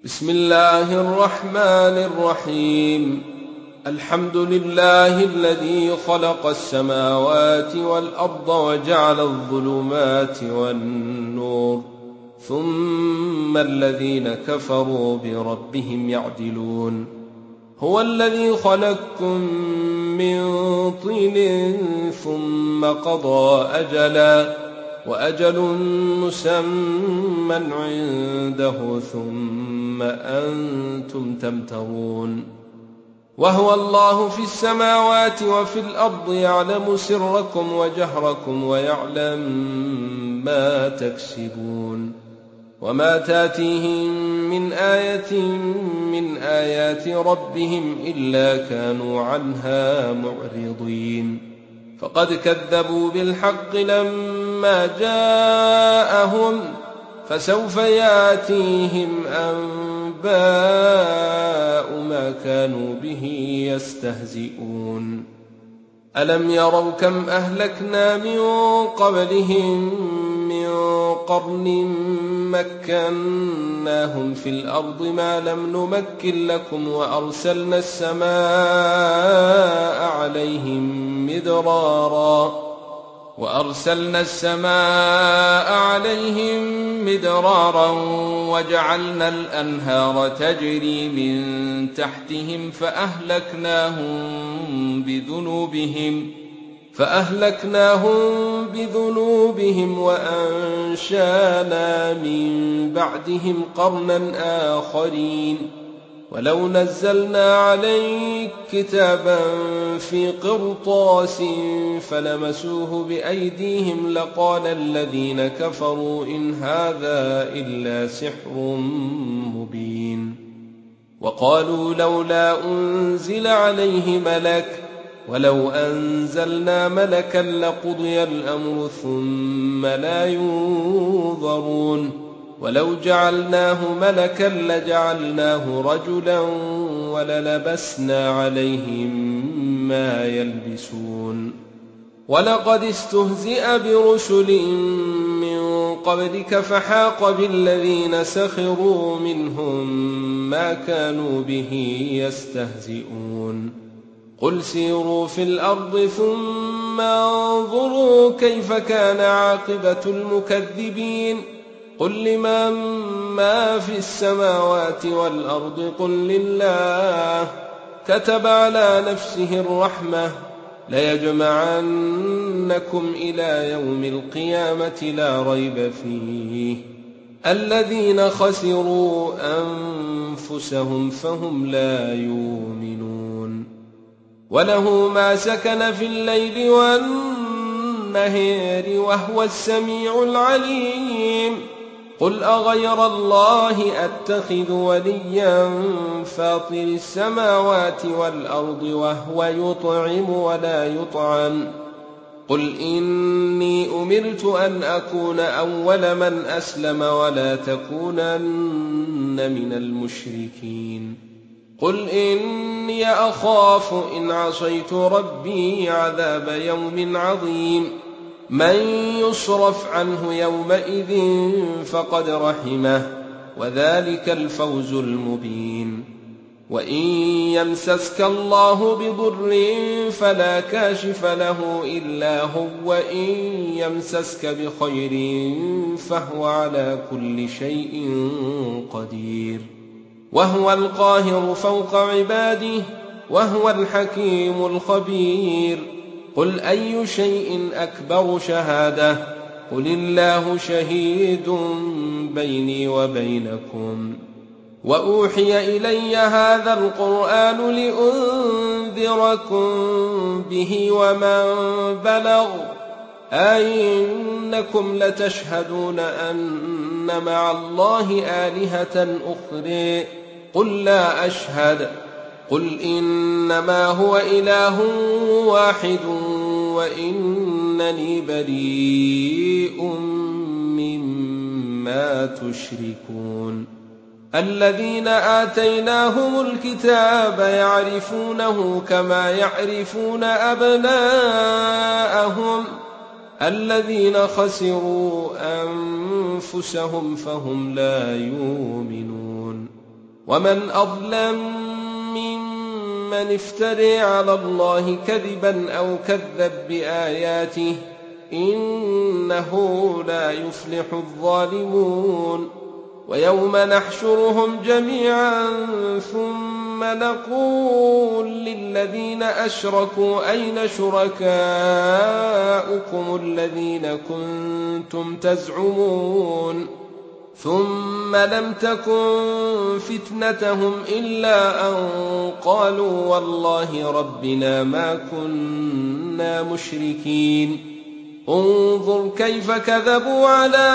بسم الله الرحمن الرحيم. الحمد لله الذي خلق السماوات والأرض وجعل الظلمات والنور، ثم الذين كفروا بربهم يعدلون. هو الذي خلقكم من طين ثم قضى أجلا، وأجل مسمى عنده ثم أنتم تمترون. وهو الله في السماوات وفي الأرض، يعلم سركم وجهركم ويعلم ما تكسبون. وما تاتيهم من آية من آيات ربهم إلا كانوا عنها معرضين. فقد كذبوا بالحق لما جاءهم، فسوف ياتيهم أنباء ما كانوا به يستهزئون. ألم يروا كم أهلكنا من قبلهم من قرن مكناهم في الأرض ما لم نمكن لكم، وأرسلنا السماء عليهم مدرارا وجعلنا الأنهار تجري من تحتهم فأهلكناهم بذنوبهم وأنشأنا من بعدهم قرنا آخرين. ولو نزلنا عليك كتابا في قرطاس فلمسوه بأيديهم لقال الذين كفروا إن هذا إلا سحر مبين. وقالوا لولا أنزل عليه ملك، ولو أنزلنا ملكا لقضي الأمر ثم لا ينظرون. ولو جعلناه ملكا لجعلناه رجلا وللبسنا عليهم ما يلبسون. ولقد استهزئ برسل من قبلك فحاق بالذين سخروا منهم ما كانوا به يستهزئون. قل سيروا في الأرض ثم انظروا كيف كان عاقبة المكذبين. قل لمن ما في السماوات والأرض قل لله. كتب على نفسه الرحمة ليجمعنكم إلى يوم القيامة لا ريب فيه. الذين خسروا أنفسهم فهم لا يؤمنون. وله ما سكن في الليل والنهار وهو السميع العليم. قل أغير الله أتخذ وليا فاطر السماوات والأرض وهو يطعم ولا يطعم. قل إني أمرت أن أكون أول من أسلم ولا تكونن من المشركين. قل إني أخاف إن عصيت ربي عذاب يوم عظيم. من يصرف عنه يومئذ فقد رحمه، وذلك الفوز المبين. وإن يمسسك الله بضر فلا كاشف له إلا هو، وإن يمسسك بخير فهو على كل شيء قدير. وهو القاهر فوق عباده، وهو الحكيم الخبير. قل أي شيء أكبر شهادة؟ قل الله شهيد بيني وبينكم. وأوحي إلي هذا القرآن لأنذركم به ومن بلغ. أئنكم لتشهدون أن مع الله آلهة أخرى؟ قل لا أشهد. قل إنما هو إله واحد وإنني بريء مما تشركون. الذين آتيناهم الكتاب يعرفونه كما يعرفون أبناءهم. الذين خسروا أنفسهم فهم لا يؤمنون. ومن أظلم ممن افترى على الله كذبا أو كذب بآياته إنه لا يفلح الظالمون ويوم نحشرهم جميعا ثم نقول للذين أشركوا أين شركاؤكم الذين كنتم تزعمون ثم لم تكن فتنتهم إلا أن قالوا والله ربنا ما كنا مشركين انظر كيف كذبوا على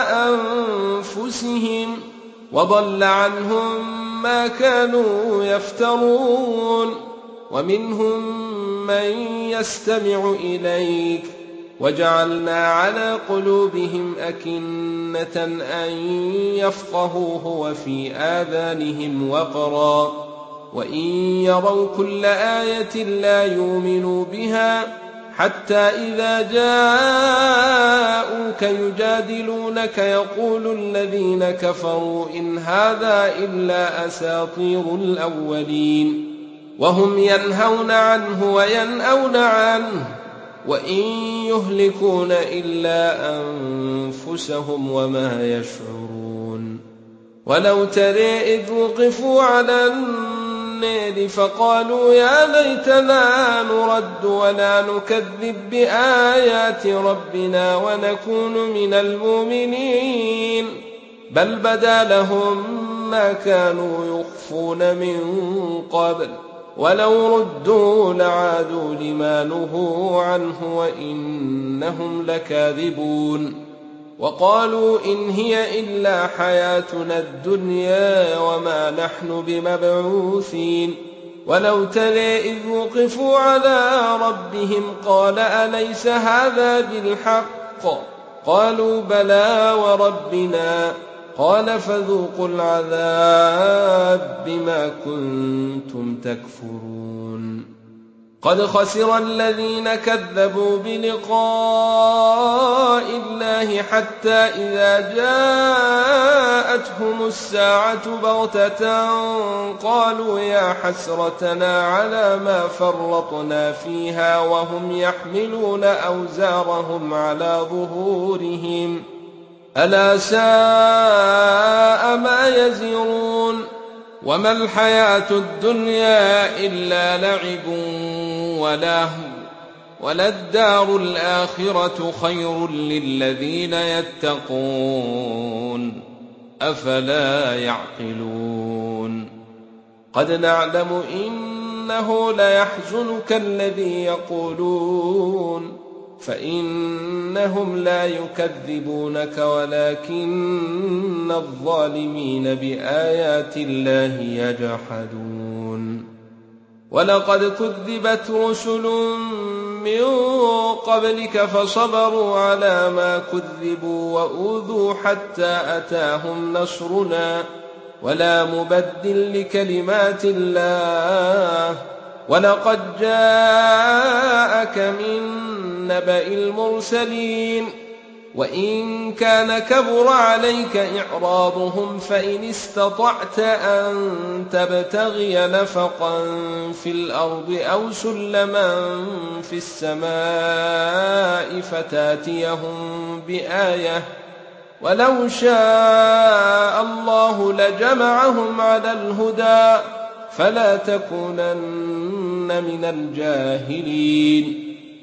أنفسهم وضل عنهم ما كانوا يفترون ومنهم من يستمع إليك وجعلنا على قلوبهم أكنة أن يفقهوه وفي آذانهم وقرا وإن يروا كل آية لا يؤمنوا بها حتى إذا جاءوك يجادلونك يقول الذين كفروا إن هذا إلا أساطير الأولين وهم ينهون عنه وينأون عنه وإن يهلكون إلا أنفسهم وما يشعرون ولو ترى إذ وقفوا على النار فقالوا يا ليتنا نرد ولا نكذب بآيات ربنا ونكون من المؤمنين بل بدا لهم ما كانوا يخفون من قبل ولو ردوا لعادوا لما نهوا عنه وإنهم لكاذبون وقالوا إن هي إلا حياتنا الدنيا وما نحن بمبعوثين ولو ترى إذ وقفوا على ربهم قال أليس هذا بالحق قالوا بلى وربنا قال فذوقوا العذاب بما كنتم تكفرون قد خسر الذين كذبوا بلقاء الله حتى إذا جاءتهم الساعة بغتة قالوا يا حسرتنا على ما فرطنا فيها وهم يحملون أوزارهم على ظهورهم ألا ساء ما يزرون وما الحياة الدنيا إلا لعب ولهو وللدار الآخرة خير للذين يتقون أفلا يعقلون قد نعلم إنه ليحزنك الذي يقولون فإنهم لا يكذبونك ولكن الظالمين بآيات الله يجحدون ولقد كذبت رسل من قبلك فصبروا على ما كذبوا وأوذوا حتى أتاهم نصرنا ولا مبدل لكلمات الله ولقد جاءك من نبأ المرسلين وإن كان كبر عليك إعراضهم فإن استطعت أن تبتغي نفقا في الأرض أو سلما في السماء فتاتيهم بآية ولو شاء الله لجمعهم على الهدى فلا تكونن من الجاهلين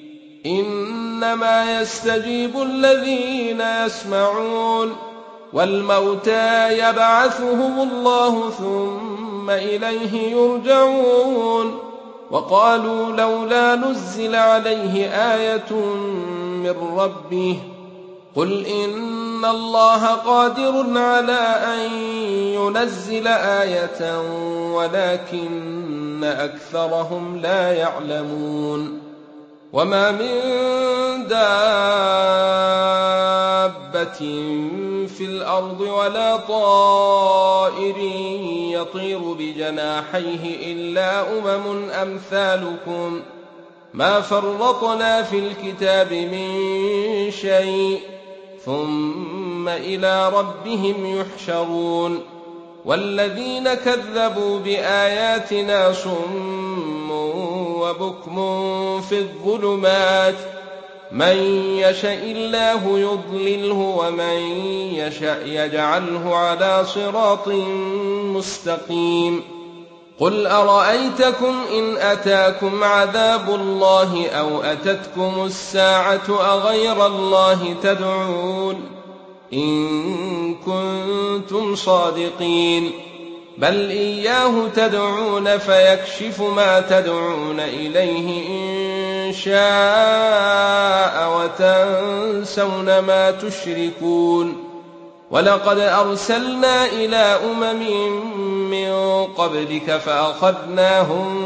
إنما يستجيب الذين يسمعون والموتى يبعثهم الله ثم إليه يرجعون وقالوا لولا نزل عليه آية من ربه قل إن الله قادر على أن ينزل آية ولكن أكثرهم لا يعلمون وما من دابة في الأرض ولا طائر يطير بجناحيه إلا أمثالكم ما فرطنا في الكتاب من شيء ثم إلى ربهم يحشرون والذين كذبوا بآياتنا صم وبكم في الظلمات من يشاء الله يضلله ومن يشاء يجعله على صراط مستقيم قل أرأيتكم إن أتاكم عذاب الله أو أتتكم الساعة أغير الله تدعون إن كنتم صادقين بل إياه تدعون فيكشف ما تدعون إليه إن شاء وتنسون ما تشركون ولقد أرسلنا إلى من قبلك فأخذناهم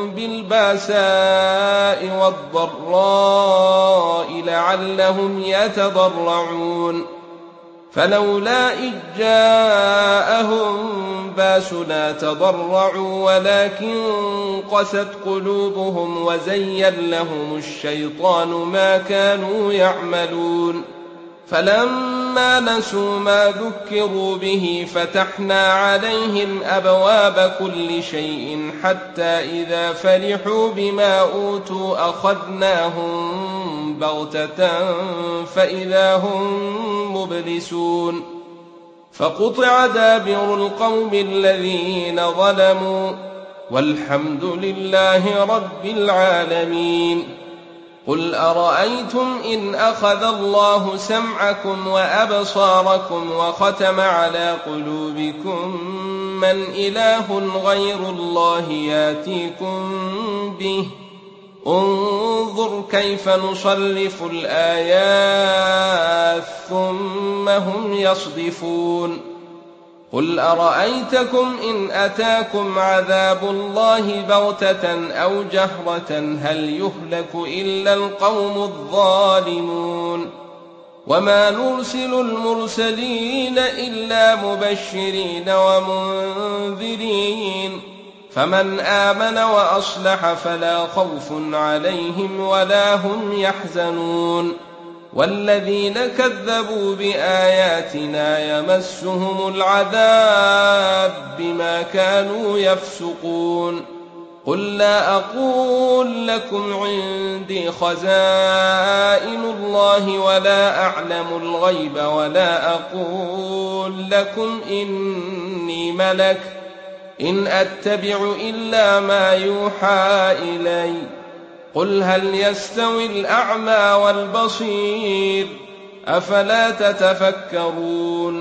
بالباساء والضراء لعلهم يتضرعون فلولا إذ جاءهم باسنا تضرعوا ولكن قست قلوبهم وزين لهم الشيطان ما كانوا يعملون فلما نسوا ما ذكروا به فتحنا عليهم أبواب كل شيء حتى إذا فرحوا بما أوتوا أخذناهم بغتة فإذا هم مبلسون فقطع دابر القوم الذين ظلموا والحمد لله رب العالمين قل أرأيتم إن أخذ الله سمعكم وأبصاركم وختم على قلوبكم من إله غير الله ياتيكم به انظر كيف نصرف الآيات ثم هم يصدفون قل أرأيتكم إن أتاكم عذاب الله بغتة أو جهرة هل يهلك إلا القوم الظالمون وما نرسل المرسلين إلا مبشرين ومنذرين فمن آمن وأصلح فلا خوف عليهم ولا هم يحزنون والذين كذبوا بآياتنا يمسهم العذاب بما كانوا يفسقون قل لا أقول لكم عندي خزائن الله ولا أعلم الغيب ولا أقول لكم إني ملك إن أتبع إلا ما يوحى إلي قل هل يستوي الأعمى والبصير أفلا تتفكرون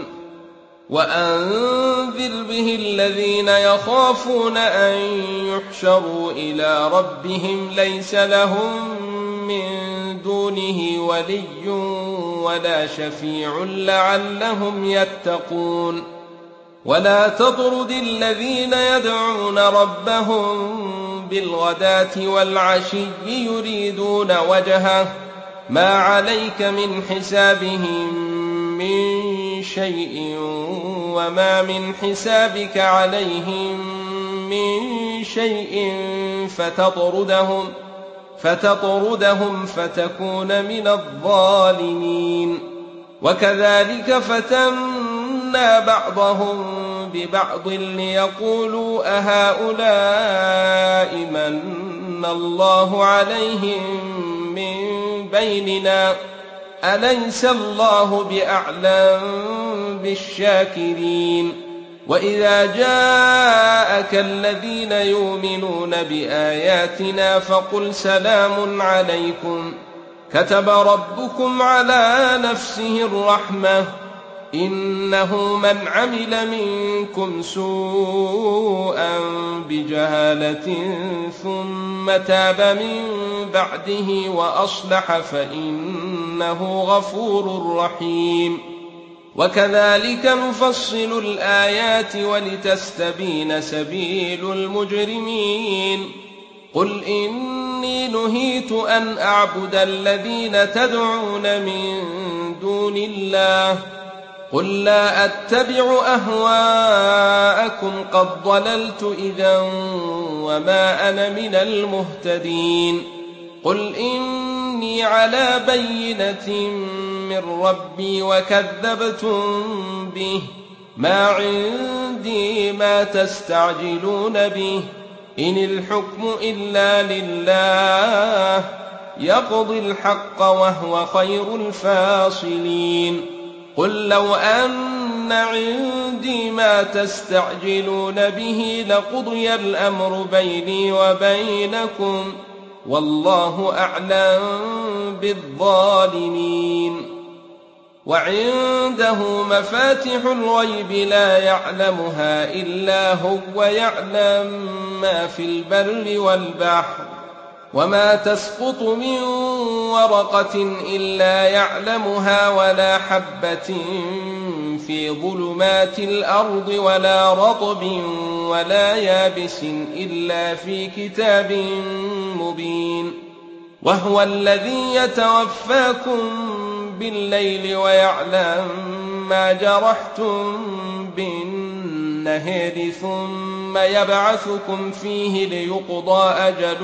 وأنذر به الذين يخافون أن يحشروا إلى ربهم ليس لهم من دونه ولي ولا شفيع لعلهم يتقون ولا تطرد الذين يدعون ربهم بالغداة والعشي يريدون وجهه ما عليك من حسابهم من شيء وما من حسابك عليهم من شيء فتطردهم فتكون من الظالمين وكذلك فتنا بعضهم ببعض ليقولوا أهؤلاء من الله عليهم من بيننا أليس الله بأعلم بالشاكرين وإذا جاءك الذين يؤمنون بآياتنا فقل سلام عليكم كتب ربكم على نفسه الرحمة إنه من عمل منكم سوءا بجهالة ثم تاب من بعده وأصلح فإنه غفور رحيم وكذلك نفصل الآيات ولتستبين سبيل المجرمين قل إني نهيت أن أعبد الذين تدعون من دون الله قل لا أتبع أهواءكم قد ضللت إذا وما أنا من المهتدين قل إني على بينة من ربي وكذبتم به ما عندي ما تستعجلون به إن الحكم إلا لله يقضي الحق وهو خير الفاصلين قل لو أن عندي ما تستعجلون به لقضي الأمر بيني وبينكم والله أعلم بالظالمين وعنده مفاتح الغيب لا يعلمها إلا هو ويعلم ما في البر والبحر وما تسقط من ورقة إلا يعلمها ولا حبة في ظلمات الأرض ولا رطب ولا يابس إلا في كتاب مبين وهو الذي يتوفاكم بالليل ويعلم ما جرحتم بالنهار ثم يبعثكم فيه ليقضى أجل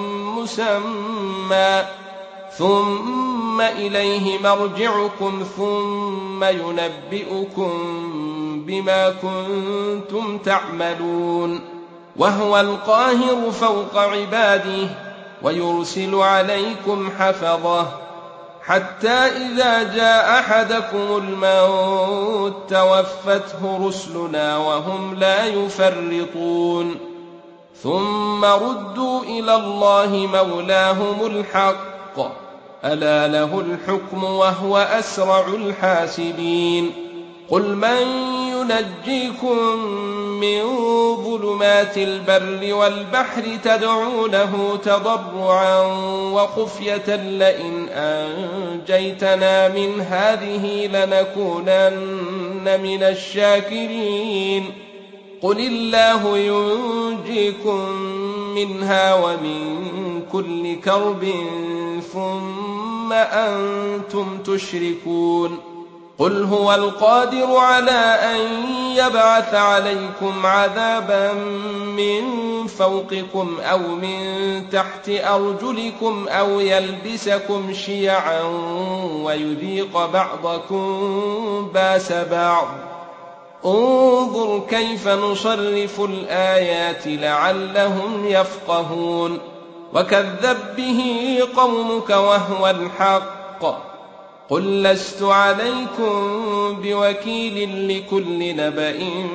مسمى ثم إليه مرجعكم ثم ينبئكم بما كنتم تعملون وهو القاهر فوق عباده ويرسل عليكم حفظه حتى إذا جاء أحدكم الموت توفته رسلنا وهم لا يفرطون ثم ردوا إلى الله مولاهم الحق ألا له الحكم وهو أسرع الحاسبين قل من ينجيكم من ظلمات البر والبحر تدعونه تضرعا وخفية لئن أنجيتنا من هذه لنكونن من الشاكرين قل الله ينجيكم منها ومن كل كرب ثم أنتم تشركون قل هو القادر على أن يبعث عليكم عذابا من فوقكم أو من تحت أرجلكم أو يلبسكم شيعا ويذيق بعضكم باس بعض انظر كيف نصرف الآيات لعلهم يفقهون وكذب به قومك وهو الحق قل لست عليكم بوكيل لكل نبأ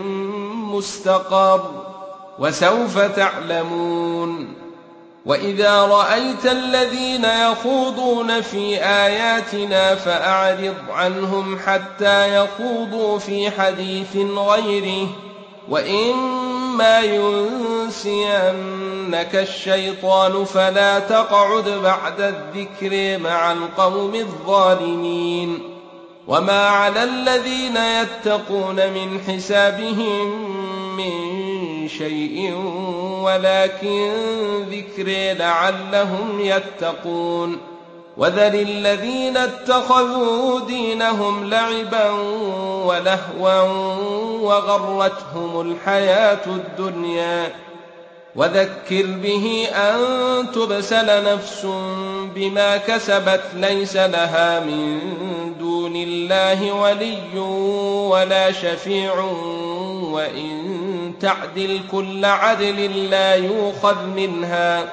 مستقر وسوف تعلمون وإذا رأيت الذين يخوضون في آياتنا فأعرض عنهم حتى يخوضوا في حديث غيره وإما ينسينك الشيطان فلا تقعد بعد الذكر مع القوم الظالمين وما على الذين يتقون من حسابهم من شيء ولكن ذكر لعلهم يتقون وذر الذين اتخذوا دينهم لعبا ولهوا وغرتهم الحياة الدنيا وذكر به أن تبسل نفس بما كسبت ليس لها من دون الله ولي ولا شفيع وإن تعدل كل عدل لا يؤخذ منها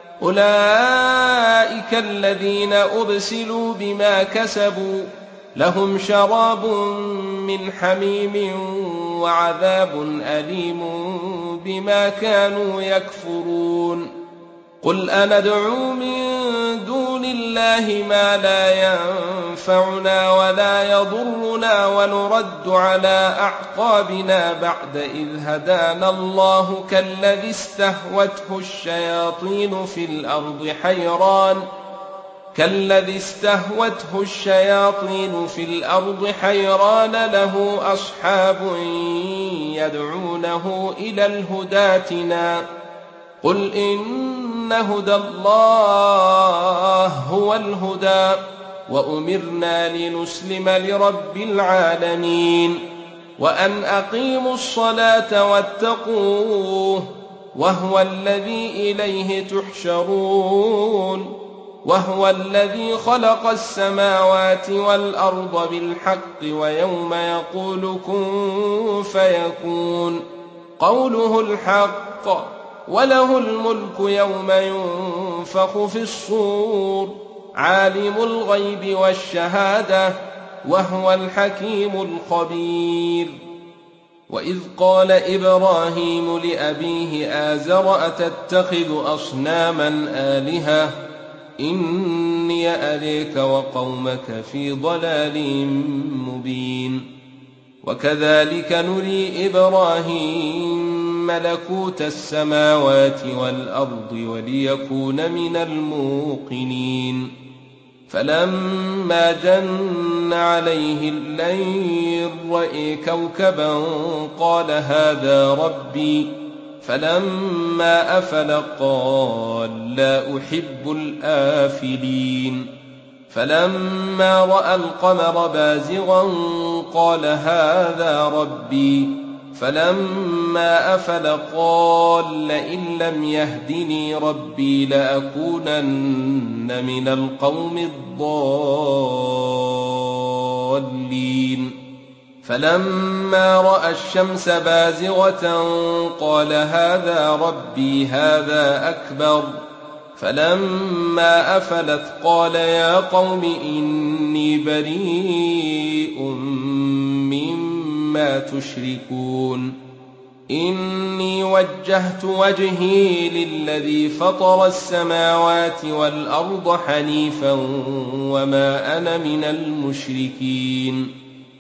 أولئك الذين أبسلوا بما كسبوا لهم شراب من حميم وعذاب أليم بما كانوا يكفرون قل أندعو من دون الله ما لا ينفعنا ولا يضرنا ونرد على أعقابنا بعد إذ هدانا الله كالذي استهوته الشياطين في الأرض حيران له أصحاب يدعونه إلى الهدى ائتنا قل إن هدى الله هو الهدى وأمرنا لنسلم لرب العالمين وأن أقيموا الصلاة واتقوه وهو الذي إليه تحشرون وهو الذي خلق السماوات والأرض بالحق ويوم يقول كن فيكون قوله الحق، وله الملك يوم ينفخ في الصور، عالم الغيب والشهادة وهو الحكيم الخبير. وإذ قال إبراهيم لأبيه آزر أتتخذ أصناما آلهة إني أريك وقومك في ضلال مبين. وكذلك نري إبراهيم ملكوت السماوات والأرض وليكون من الموقنين. فلما جن عليه الليل رأى كوكبا قال هذا ربي، فلما أفل قال لا أحب الآفلين. فلما رأى القمر بازغا قال هذا ربي، فلما أفل قال لئن لم يهدني ربي لأكونن من القوم الضالين. فلما رأى الشمس بازغة قال هذا ربي هذا أكبر. فلما أفلت قال يا قوم إني بريء مما تشركون إني وجهت وجهي للذي فطر السماوات والأرض حنيفا وما أنا من المشركين.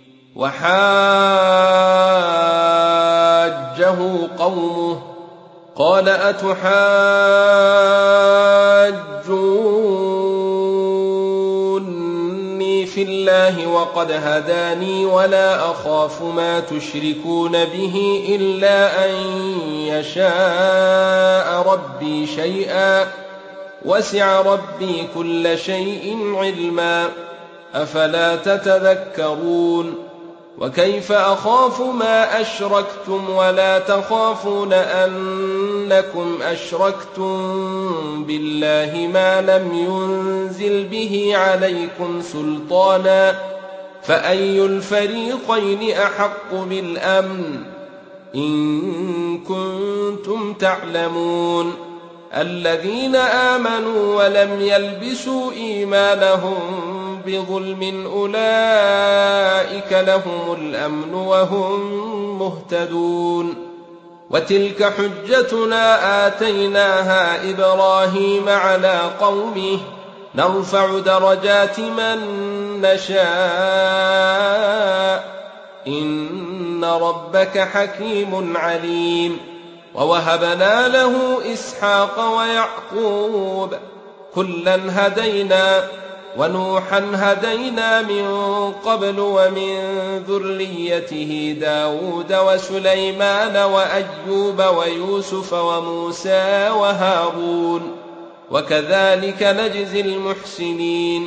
وحاجه قومه قال أتحاجوني في الله وقد هداني ولا أخاف ما تشركون به إلا أن يشاء ربي شيئا وسع ربي كل شيء علما أفلا تتذكرون. وكيف أخاف ما أشركتم ولا تخافون أنكم أشركتم بالله ما لم ينزل به عليكم سلطانا فأي الفريقين أحق بالأمن إن كنتم تعلمون. الذين آمنوا ولم يلبسوا إيمانهم بظلم أولئك لهم الأمن وهم مهتدون. وتلك حجتنا آتيناها إبراهيم على قومه نرفع درجات من نشاء إن ربك حكيم عليم. ووهبنا له إسحاق ويعقوب كلا هدينا ونوحا هدينا من قبل ومن ذريته داود وسليمان وأيوب ويوسف وموسى وهارون وكذلك نجزي المحسنين.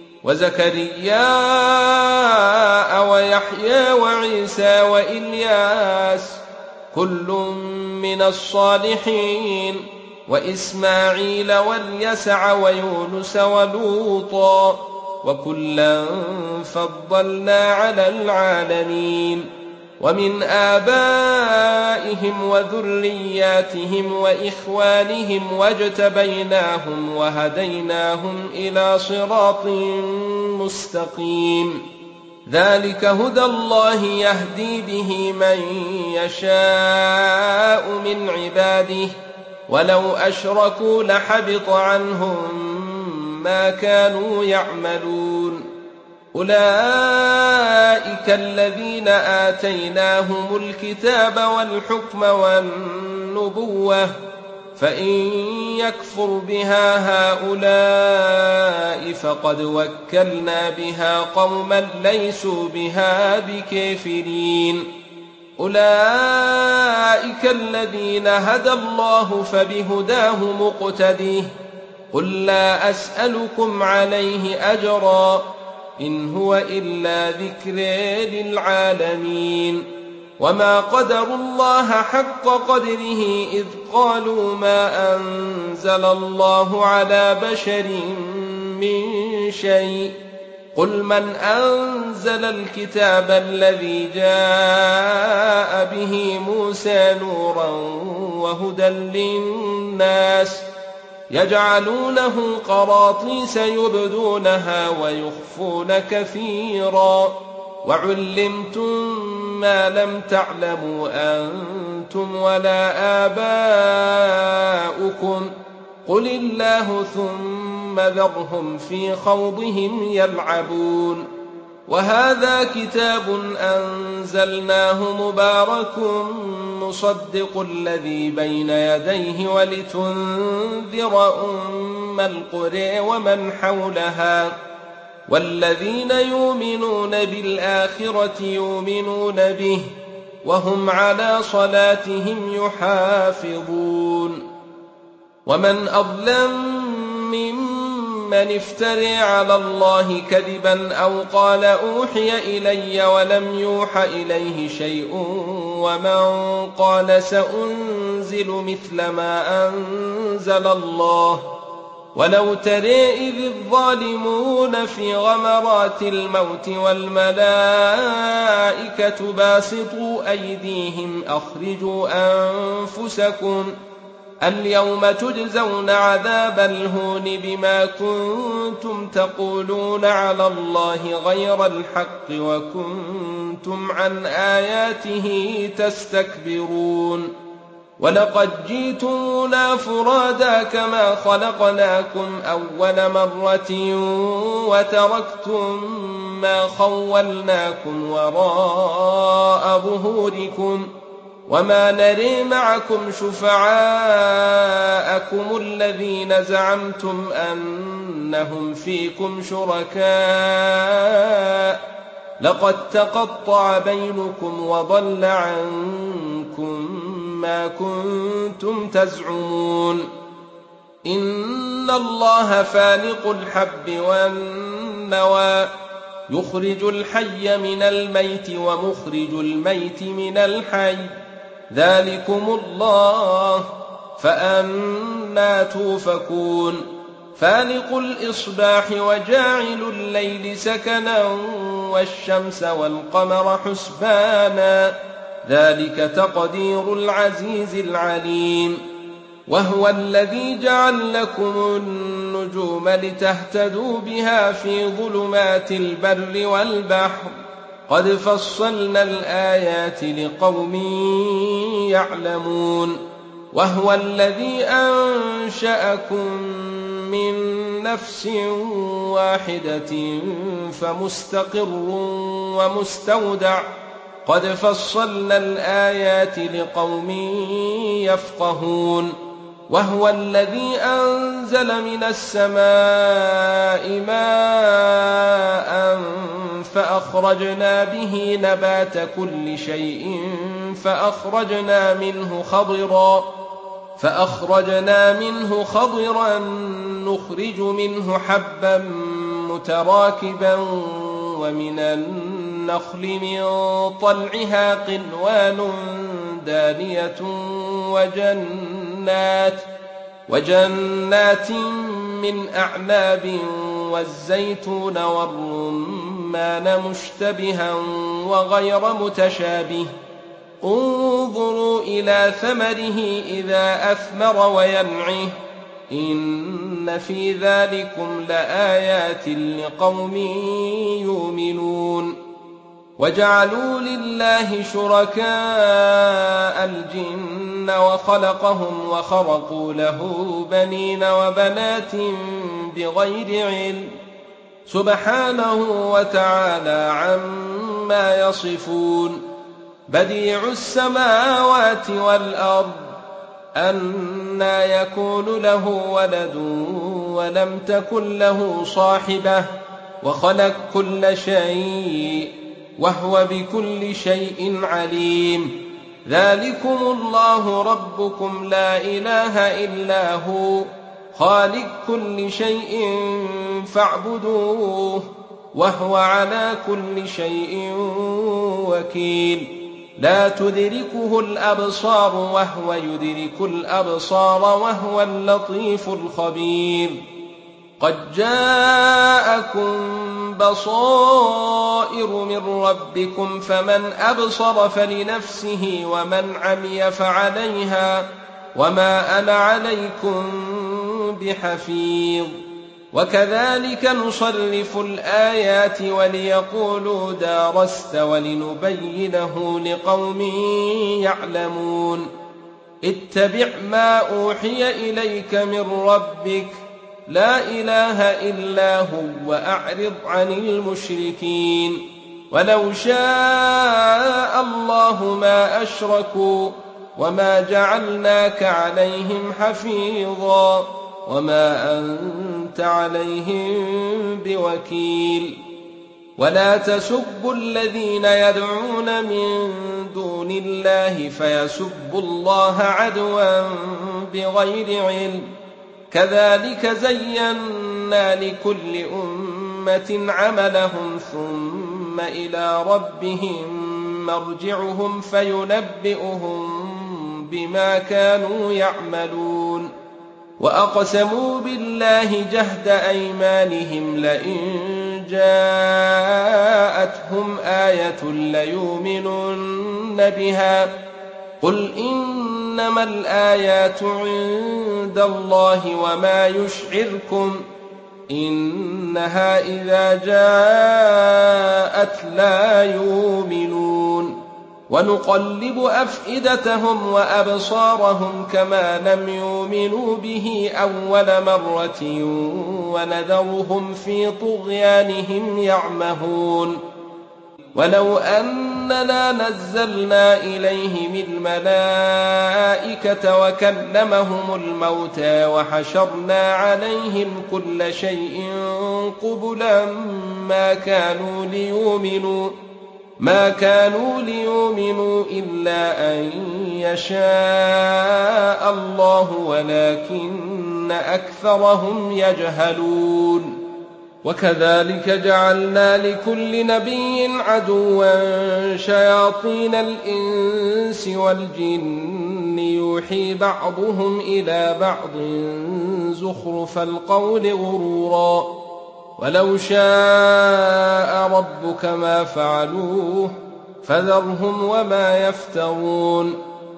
وزكريا ويحيى وعيسى وإلياس كل من الصالحين وإسماعيل واليسع ويونس ولوطا وكلا فضلنا على العالمين. ومن آبائهم وذرياتهم وإخوانهم واجتبيناهم وهديناهم إلى صراط مستقيم. ذلك هدى الله يهدي به من يشاء من عباده ولو أشركوا لحبط عنهم ما كانوا يعملون. أولئك الذين آتيناهم الكتاب والحكم والنبوة فإن يكفر بها هؤلاء فقد وكلنا بها قوما ليسوا بها بكافرين. أولئك الذين هدى الله فبهداه مقتده قل لا أسألكم عليه أجرا إن هو إلا ذكر للعالمين. وما قدروا الله حق قدره إذ قالوا ما أنزل الله على بشر من شيء قل من أنزل الكتاب الذي جاء به موسى نورا وهدى للناس يجعلونه قراطيس يبدونها ويخفون كثيرا وعلمتم ما لم تعلموا أنتم ولا آباؤكم قل الله ثم ذرهم في خوضهم يلعبون وهذا كتاب أنزلناه مبارك مصدق الذي بين يديه ولتنذر أم القرى ومن حولها والذين يؤمنون بالآخرة يؤمنون به وهم على صلاتهم يحافظون ومن أظلم ممن افترى على الله كذبا أو قال أوحي إلي ولم يوح إليه شيء ومن قال سأنزل مثل ما أنزل الله ولو ترى إذ الظالمون في غمرات الموت والملائكة باسطوا أيديهم أخرجوا أنفسكم اليوم تجزون عذاب الهون بما كنتم تقولون على الله غير الحق وكنتم عن آياته تستكبرون ولقد جئتمونا فرادا كما خلقناكم أول مرة وتركتم ما خولناكم وراء ظهوركم وما نري معكم شفعاءكم الذين زعمتم أنهم فيكم شركاء لقد تقطع بينكم وضل عنكم ما كنتم تزعمون إن الله فالق الحب والنوى يخرج الحي من الميت ومخرج الميت من الحي ذلكم الله فأنى توفكون فالق الإصباح وجاعل الليل سكنا والشمس والقمر حسبانا ذلك تقدير العزيز العليم وهو الذي جعل لكم النجوم لتهتدوا بها في ظلمات البر والبحر قد فصلنا الآيات لقوم يعلمون وهو الذي أنشأكم من نفس واحدة فمستقر ومستودع قد فصلنا الآيات لقوم يفقهون وهو الذي أنزل من السماء ماء فأخرجنا به نبات كل شيء فأخرجنا منه خضرا نخرج منه حبا متراكبا ومن النخل من طلعها قنوان دانية وجنات من أعناب والزيتون والرمان مشتبها وغير متشابه انظروا إلى ثمره إذا أثمر وينعه إن في ذلكم لآيات لقوم يؤمنون وجعلوا لله شركاء الجن وخلقهم وخرقوا له بنين وبنات بغير علم سبحانه وتعالى عما يصفون بديع السماوات والأرض أنى يكون له ولد ولم تكن له صاحبة وخلق كل شيء وهو بكل شيء عليم ذلكم الله ربكم لا إله إلا هو خالق كل شيء فاعبدوه وهو على كل شيء وكيل لا تدركه الأبصار وهو يدرك الأبصار وهو اللطيف الخبير قد جاءكم بصائر من ربكم فمن أبصر فلنفسه ومن عمي فعليها وما أنا عليكم بحفيظ وكذلك نصرف الآيات وليقولوا درست ولنبينه لقوم يعلمون اتبع ما أوحي إليك من ربك لا إله إلا هو وأعرض عن المشركين ولو شاء الله ما أشركوا وما جعلناك عليهم حفيظا وما أنت عليهم بوكيل ولا تسبوا الذين يدعون من دون الله فيسبوا الله عدوا بغير علم كذلك زينا لكل أمة عملهم ثم إلى ربهم مرجعهم فينبئهم بما كانوا يعملون وأقسموا بالله جهد أيمانهم لئن جاءتهم آية ليؤمنن بها قل إنما الآيات عند الله وما يشعركم إنها إذا جاءت لا يؤمنون ونقلب أفئدتهم وأبصارهم كما لم يؤمنوا به أول مرة ونذرهم في طغيانهم يعمهون ولو أننا نزلنا إليهم الملائكة وكلمهم الموتى وحشرنا عليهم كل شيء قبلا ما كانوا ليؤمنوا إلا أن يشاء الله ولكن أكثرهم يجهلون وكذلك جعلنا لكل نبي عدوا شياطين الإنس والجن يوحي بعضهم إلى بعض زخرف القول غرورا ولو شاء ربك ما فعلوه فذرهم وما يفترون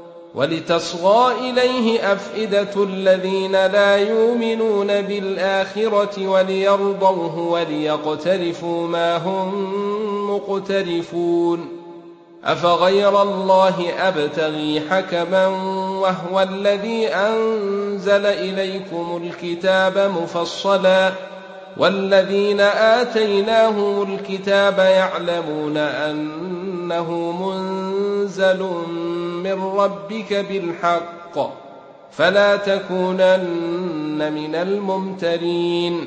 ولتصغى إليه أفئدة الذين لا يؤمنون بالآخرة وليرضوه وليقترفوا ما هم مقترفون أفغير الله أبتغي حكما وهو الذي أنزل إليكم الكتاب مفصلا والذين آتيناهم الكتاب يعلمون أنه منزل من ربك بالحق فلا تكونن من الممترين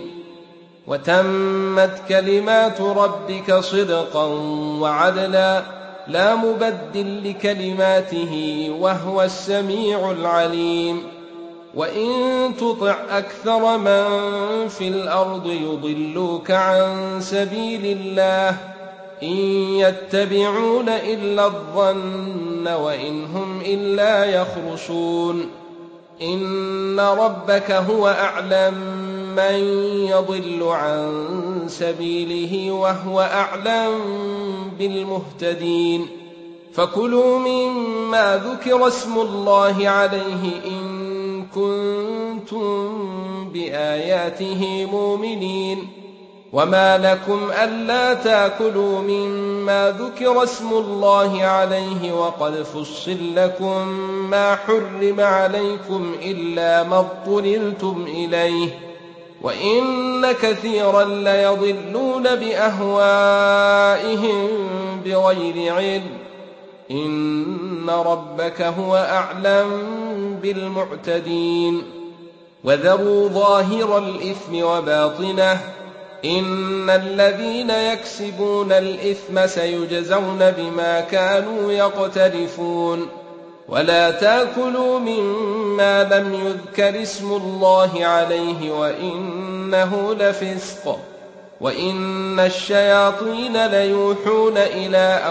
وتمت كلمات ربك صدقا وعدلا لا مبدل لكلماته وهو السميع العليم وإن تطع أكثر من في الأرض يضلوك عن سبيل الله إن يتبعون إلا الظن وإن هم إلا يخرصون إن ربك هو أعلم من يضل عن سبيله وهو أعلم بالمهتدين فكلوا مما ذكر اسم الله عليه إن كنتم بآياته مؤمنين وما لكم ألا تأكلوا مما ذكر اسم الله عليه وقد فصل لكم ما حرم عليكم إلا ما اضطررتم إليه وإن كثيرا ليضلون بأهوائهم بغير علم إن ربك هو أعلم بالمعتدين وذروا ظاهر الإثم وباطنه إن الذين يكسبون الإثم سيجزون بما كانوا يقترفون ولا تأكلوا مما لم يذكر اسم الله عليه وإنه لفسق وإن الشياطين ليوحون إلى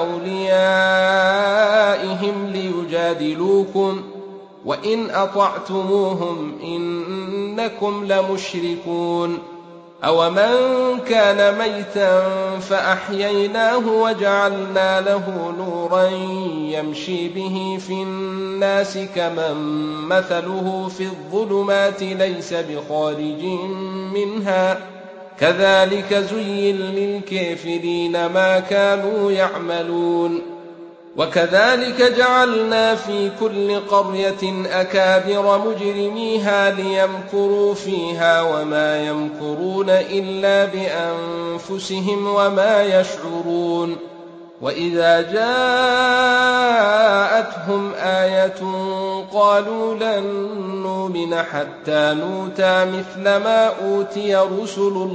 أوليائهم ليجادلوكم وإن أطعتموهم إنكم لمشركون أومن كان ميتا فأحييناه وجعلنا له نورا يمشي به في الناس كمن مثله في الظلمات ليس بخارج منها كذلك زين للكافرين ما كانوا يعملون وكذلك جعلنا في كل قرية أكابر مجرميها ليمكروا فيها وما يمكرون إلا بأنفسهم وما يشعرون وإذا جاءتهم آية قالوا لن نؤمن حتى نؤتى مثل ما أوتي رسل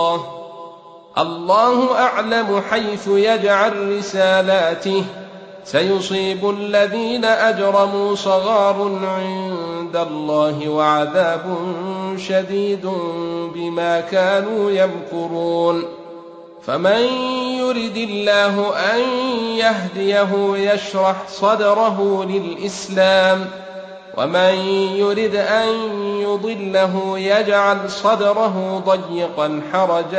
الله أعلم حيث يجعل رسالاته سيصيب الذين أجرموا صغار عند الله وعذاب شديد بما كانوا يمكرون فمن يرد الله أن يهديه يشرح صدره للإسلام ومن يرد أن يضله يجعل صدره ضيقا حرجا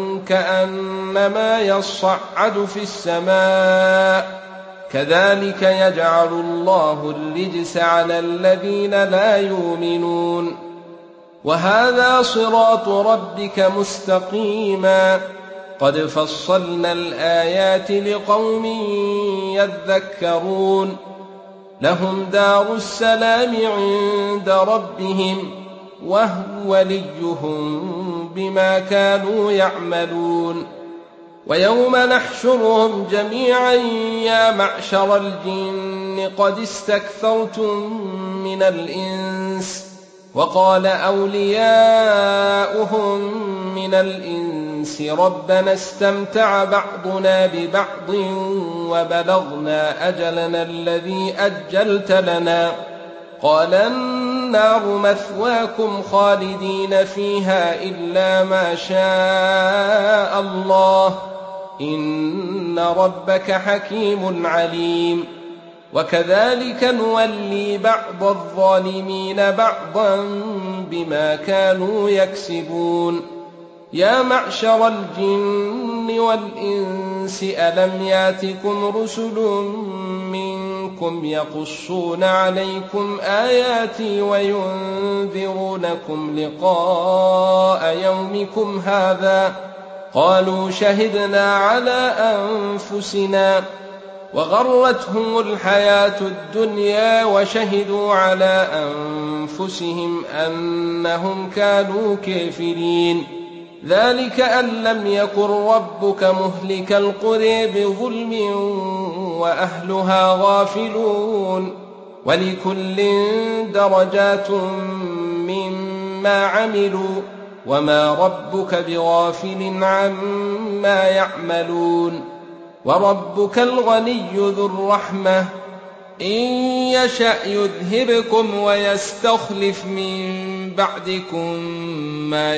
كأنما يصعد في السماء كذلك يجعل الله الرجس على الذين لا يؤمنون وهذا صراط ربك مستقيما قد فصلنا الآيات لقوم يذكرون لهم دار السلام عند ربهم وهو وليهم بما كانوا يعملون ويوم نحشرهم جميعا يا معشر الجن قد استكثرتم من الإنس وقال أولياؤهم من الإنس ربنا استمتع بعضنا ببعض وبلغنا أجلنا الذي أجلت لنا قال النار مثواكم خالدين فيها إلا ما شاء الله إن ربك حكيم عليم وكذلك نولي بعض الظالمين بعضا بما كانوا يكسبون يا معشر الجن والإنس ألم ياتكم رسل منكم يقصون عليكم آياتي وينذرونكم لقاء يومكم هذا قالوا شهدنا على أنفسنا وغرتهم الحياة الدنيا وشهدوا على أنفسهم أنهم كانوا كافرين ذلك أن لم يكن ربك مهلك القرى بظلم وأهلها غافلون ولكل درجات مما عملوا وما ربك بغافل عما يعملون وربك الغني ذو الرحمة إن يشأ يذهبكم ويستخلف من بعدكم ما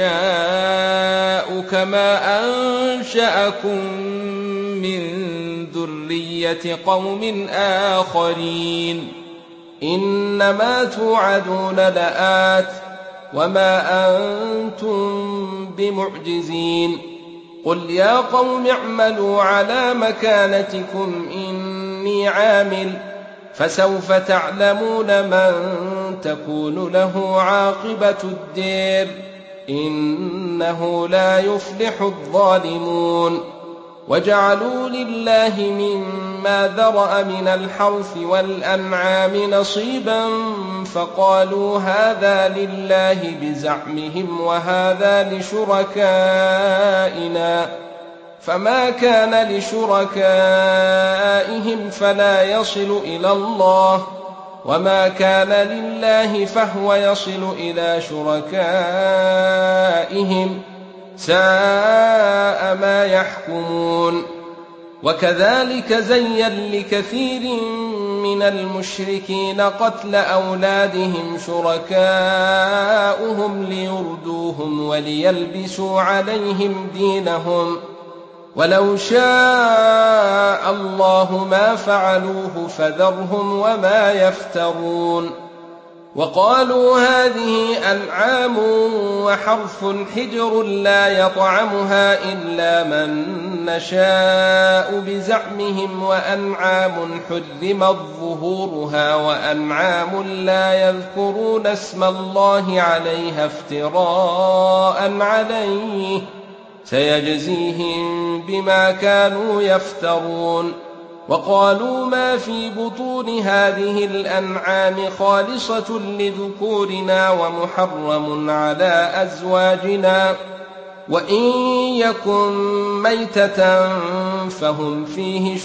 يشاء كما أنشأكم من ذرية قوم آخرين إنما توعدون لآت وما أنتم بمعجزين قل يا قوم اعملوا على مكانتكم إني عامل فسوف تعلمون من تكون له عاقبة الدير إنه لا يفلح الظالمون وجعلوا لله مما ذرأ من الحرث والأنعام نصيبا فقالوا هذا لله بزعمهم وهذا لشركائنا فما كان لشركائهم فلا يصل إلى الله وما كان لله فهو يصل إلى شركائهم ساء ما يحكمون وكذلك زين لكثير من المشركين قتل أولادهم شركاؤهم ليردوهم وليلبسوا عليهم دينهم ولو شاء الله ما فعلوه فذرهم وما يفترون وقالوا هذه أنعام وحرث حجر لا يطعمها إلا من نشاء بزعمهم وأنعام حرمت ظهورها وأنعام لا يذكرون اسم الله عليها افتراء عليه سيجزيهم بما كانوا يفترون. وقالوا ما في بطون هذه الأنعام خالصة لذكورنا ومحرم على أزواجنا وإن يكن ميتة فهم فيه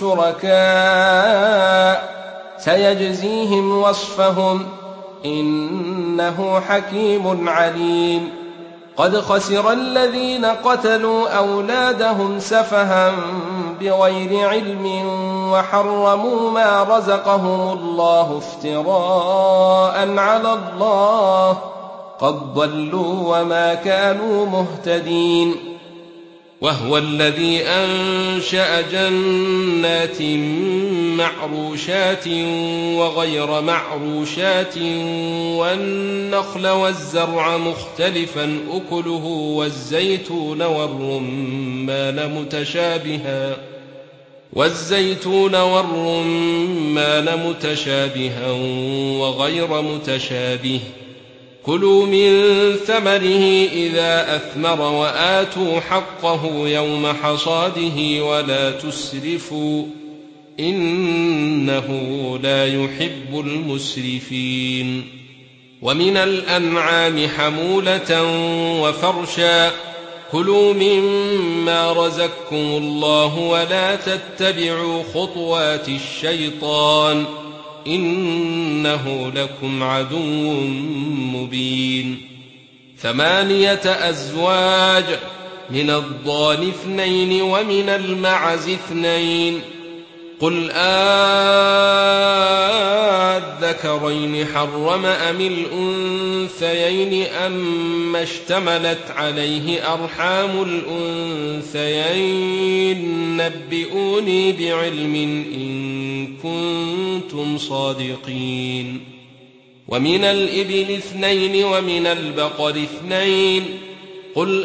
شركاء سيجزيهم وصفهم إنه حكيم عليم. قد خسر الذين قتلوا أولادهم سفها بغير علم وحرموا ما رزقهم الله افتراء على الله قد ضلوا وما كانوا مهتدين. وهو الذي أنشأ جنات معروشات وغير معروشات والنخل والزرع مختلفا أكله والزيتون والرمان متشابها وغير متشابه كلوا من ثمره إذا أثمر وآتوا حقه يوم حصاده ولا تسرفوا إنه لا يحب المسرفين. ومن الأنعام حمولة وفرشا كلوا مما رزقكم الله ولا تتبعوا خطوات الشيطان إنه لكم عدو مبين. 8 أزواج من الضأن 2 ومن المعز 2 قل آذكرين حرم أم الأنثيين أما اشتملت عليه أرحام الأنثيين نبئوني بعلم إن كنتم صادقين. ومن الإبل 2 ومن البقر 2 قل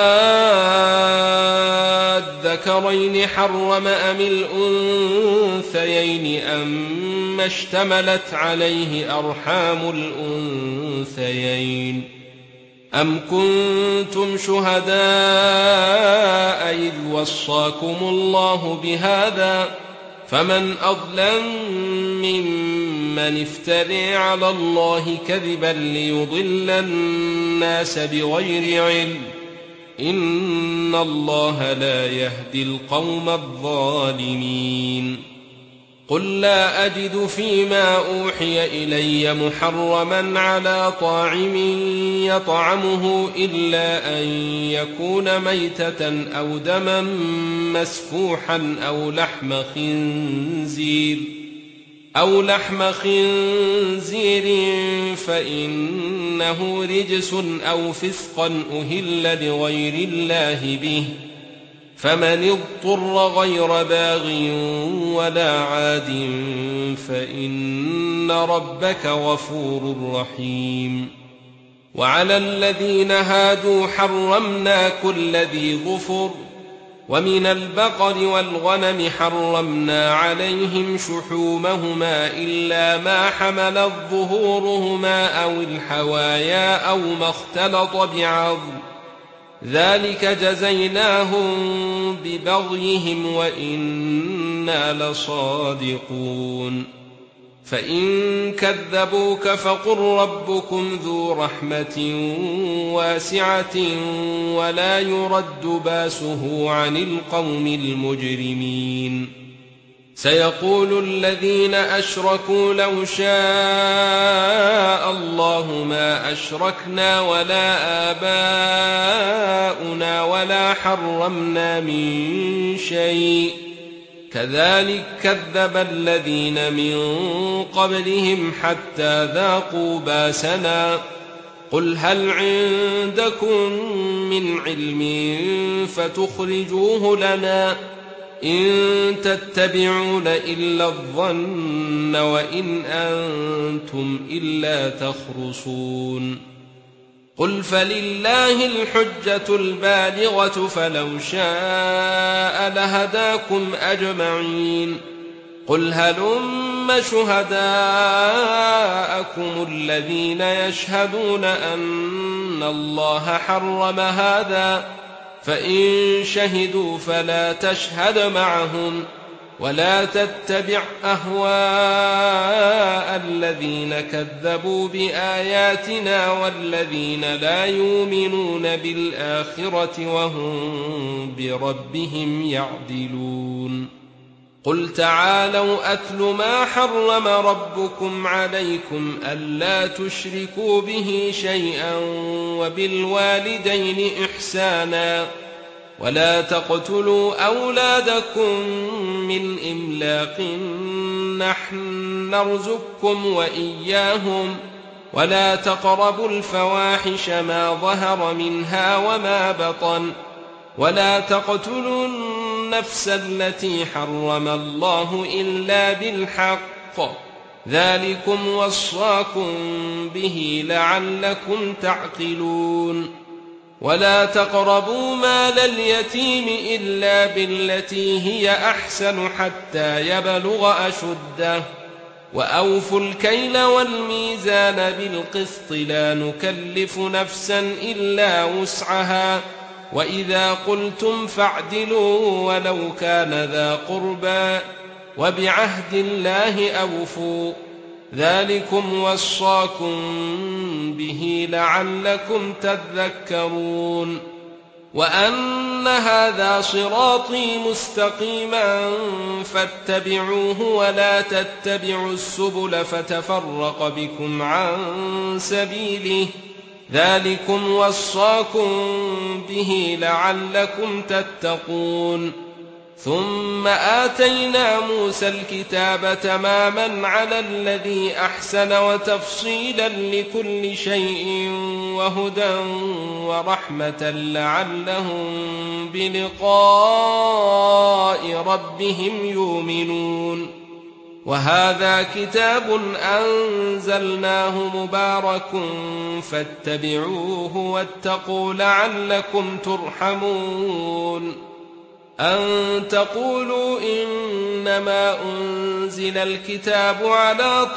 آذكرين حرم أم الأنثيين أما اشتملت عليه أرحام الأنثيين أم كنتم شهداء إذ وصاكم الله بهذا فمن أظلم ممن افترى على الله كذبا ليضل الناس بغير علم إن الله لا يهدي القوم الظالمين. قل لا أجد فيما أوحي إلي محرما على طاعم يطعمه إلا أن يكون ميتة أو دما مسفوحا أو لحم خنزير فإنه رجس أو فسقا أهل لغير الله به فمن اضطر غير باغ ولا عاد فإن ربك غفور رحيم. وعلى الذين هادوا حرمنا كل ذي ظفر ومن البقر والغنم حرمنا عليهم شحومهما إلا ما حملت ظهورهما أو الحوايا أو ما اختلط بعظم ذلك جزيناهم ببغيهم وإنا لصادقون. فإن كذبوك فقل ربكم ذو رحمة واسعة ولا يرد باسه عن القوم المجرمين. سيقول الذين أشركوا لو شاء الله ما أشركنا ولا آباؤنا ولا حرمنا من شيء كذلك كذب الذين من قبلهم حتى ذاقوا باسنا قل هل عندكم من علم فتخرجوه لنا إن تتبعون إلا الظن وإن أنتم إلا تخرصون قل فلله الحجة البالغة فلو شاء لهداكم أجمعين قل هلم شهداءكم الذين يشهدون أن الله حرم هذا فإن شهدوا فلا تشهد معهم ولا تتبع أهواء الذين كذبوا بآياتنا والذين لا يؤمنون بالآخرة وهم بربهم يعدلون قل تعالوا أتل ما حرم ربكم عليكم ألا تشركوا به شيئا وبالوالدين إحسانا ولا تقتلوا أولادكم من إملاق نحن نرزقكم وإياهم ولا تقربوا الفواحش ما ظهر منها وما بطن ولا تقتلوا النفس التي حرم الله إلا بالحق ذلكم وصاكم به لعلكم تعقلون ولا تقربوا مال اليتيم إلا بالتي هي أحسن حتى يبلغ أشده وأوفوا الكيل والميزان بالقسط لا نكلف نفسا إلا وسعها وإذا قلتم فاعدلوا ولو كان ذا قربى وبعهد الله أوفوا ذلكم وصاكم به لعلكم تذكرون وأن هذا صراطي مستقيما فاتبعوه ولا تتبعوا السبل فتفرق بكم عن سبيله ذلكم وصاكم به لعلكم تتقون ثم آتينا موسى الكتاب تماما على الذي أحسن وتفصيلا لكل شيء وهدى ورحمة لعلهم بلقاء ربهم يؤمنون وهذا كتاب أنزلناه مبارك فاتبعوه واتقوا لعلكم ترحمون أن تقولوا إنما أنزل الكتاب على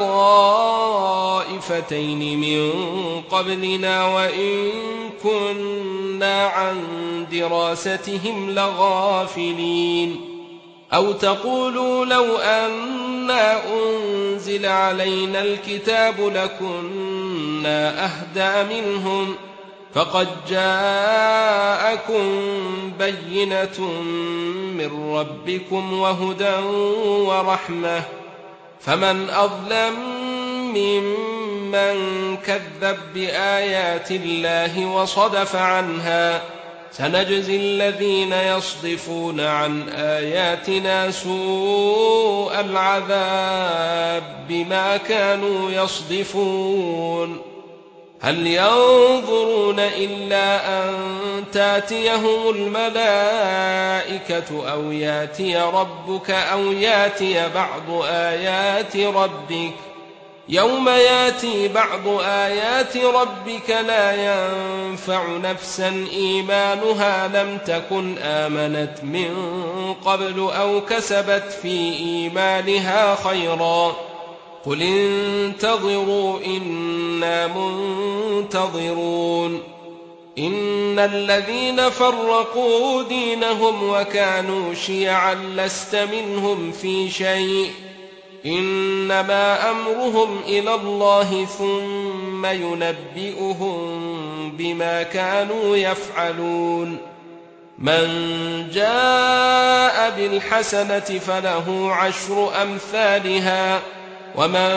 طائفتين من قبلنا وإن كنا عن دراستهم لغافلين أو تقولوا لو أنا أنزل علينا الكتاب لكنا أهدى منهم فقد جاءكم بينة من ربكم وهدى ورحمة فمن أظلم ممن كذب بآيات الله وصدف عنها سنجزي الذين يصدفون عن آياتنا سوء العذاب بما كانوا يصدفون هل ينظرون إلا أن تاتيهم الملائكة أو ياتي ربك أو ياتي بعض آيات ربك يوم ياتي بعض آيات ربك لا ينفع نفسا إيمانها لم تكن آمنت من قبل أو كسبت في إيمانها خيرا قل انتظروا إنا منتظرون إن الذين فرقوا دينهم وكانوا شيعا لست منهم في شيء إنما أمرهم إلى الله ثم ينبئهم بما كانوا يفعلون من جاء بالحسنة فله عشر أمثالها ومن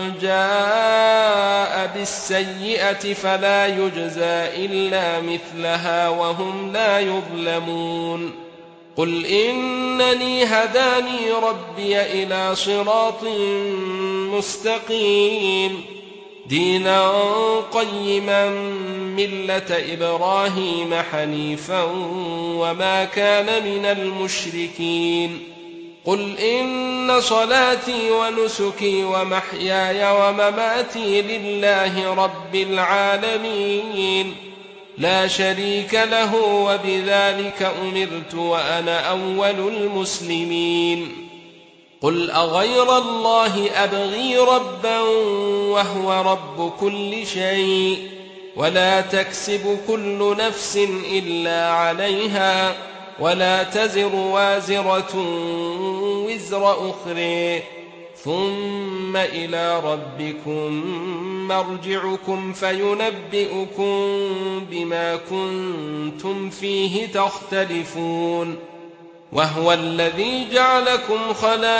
جاء بالسيئة فلا يجزى إلا مثلها وهم لا يظلمون قل إنني هداني ربي إلى صراط مستقيم دينا قيما ملة إبراهيم حنيفا وما كان من المشركين قل إن صلاتي ونسكي ومحياي ومماتي لله رب العالمين لا شريك له وبذلك أمرت وأنا أول المسلمين قل أغير الله أبغي ربا وهو رب كل شيء ولا تكسب كل نفس إلا عليها ولا تزر وازرة وزر أخرى ثم إلى ربكم مرجعكم فينبئكم بما كنتم فيه تختلفون وهو الذي جعلكم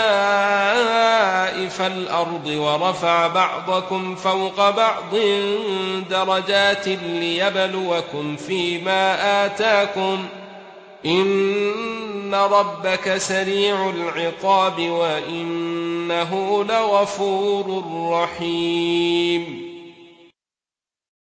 خلائف الأرض ورفع بعضكم فوق بعض درجات ليبلوكم فيما آتاكم إن ربك سريع العقاب وإنه لغفور رحيم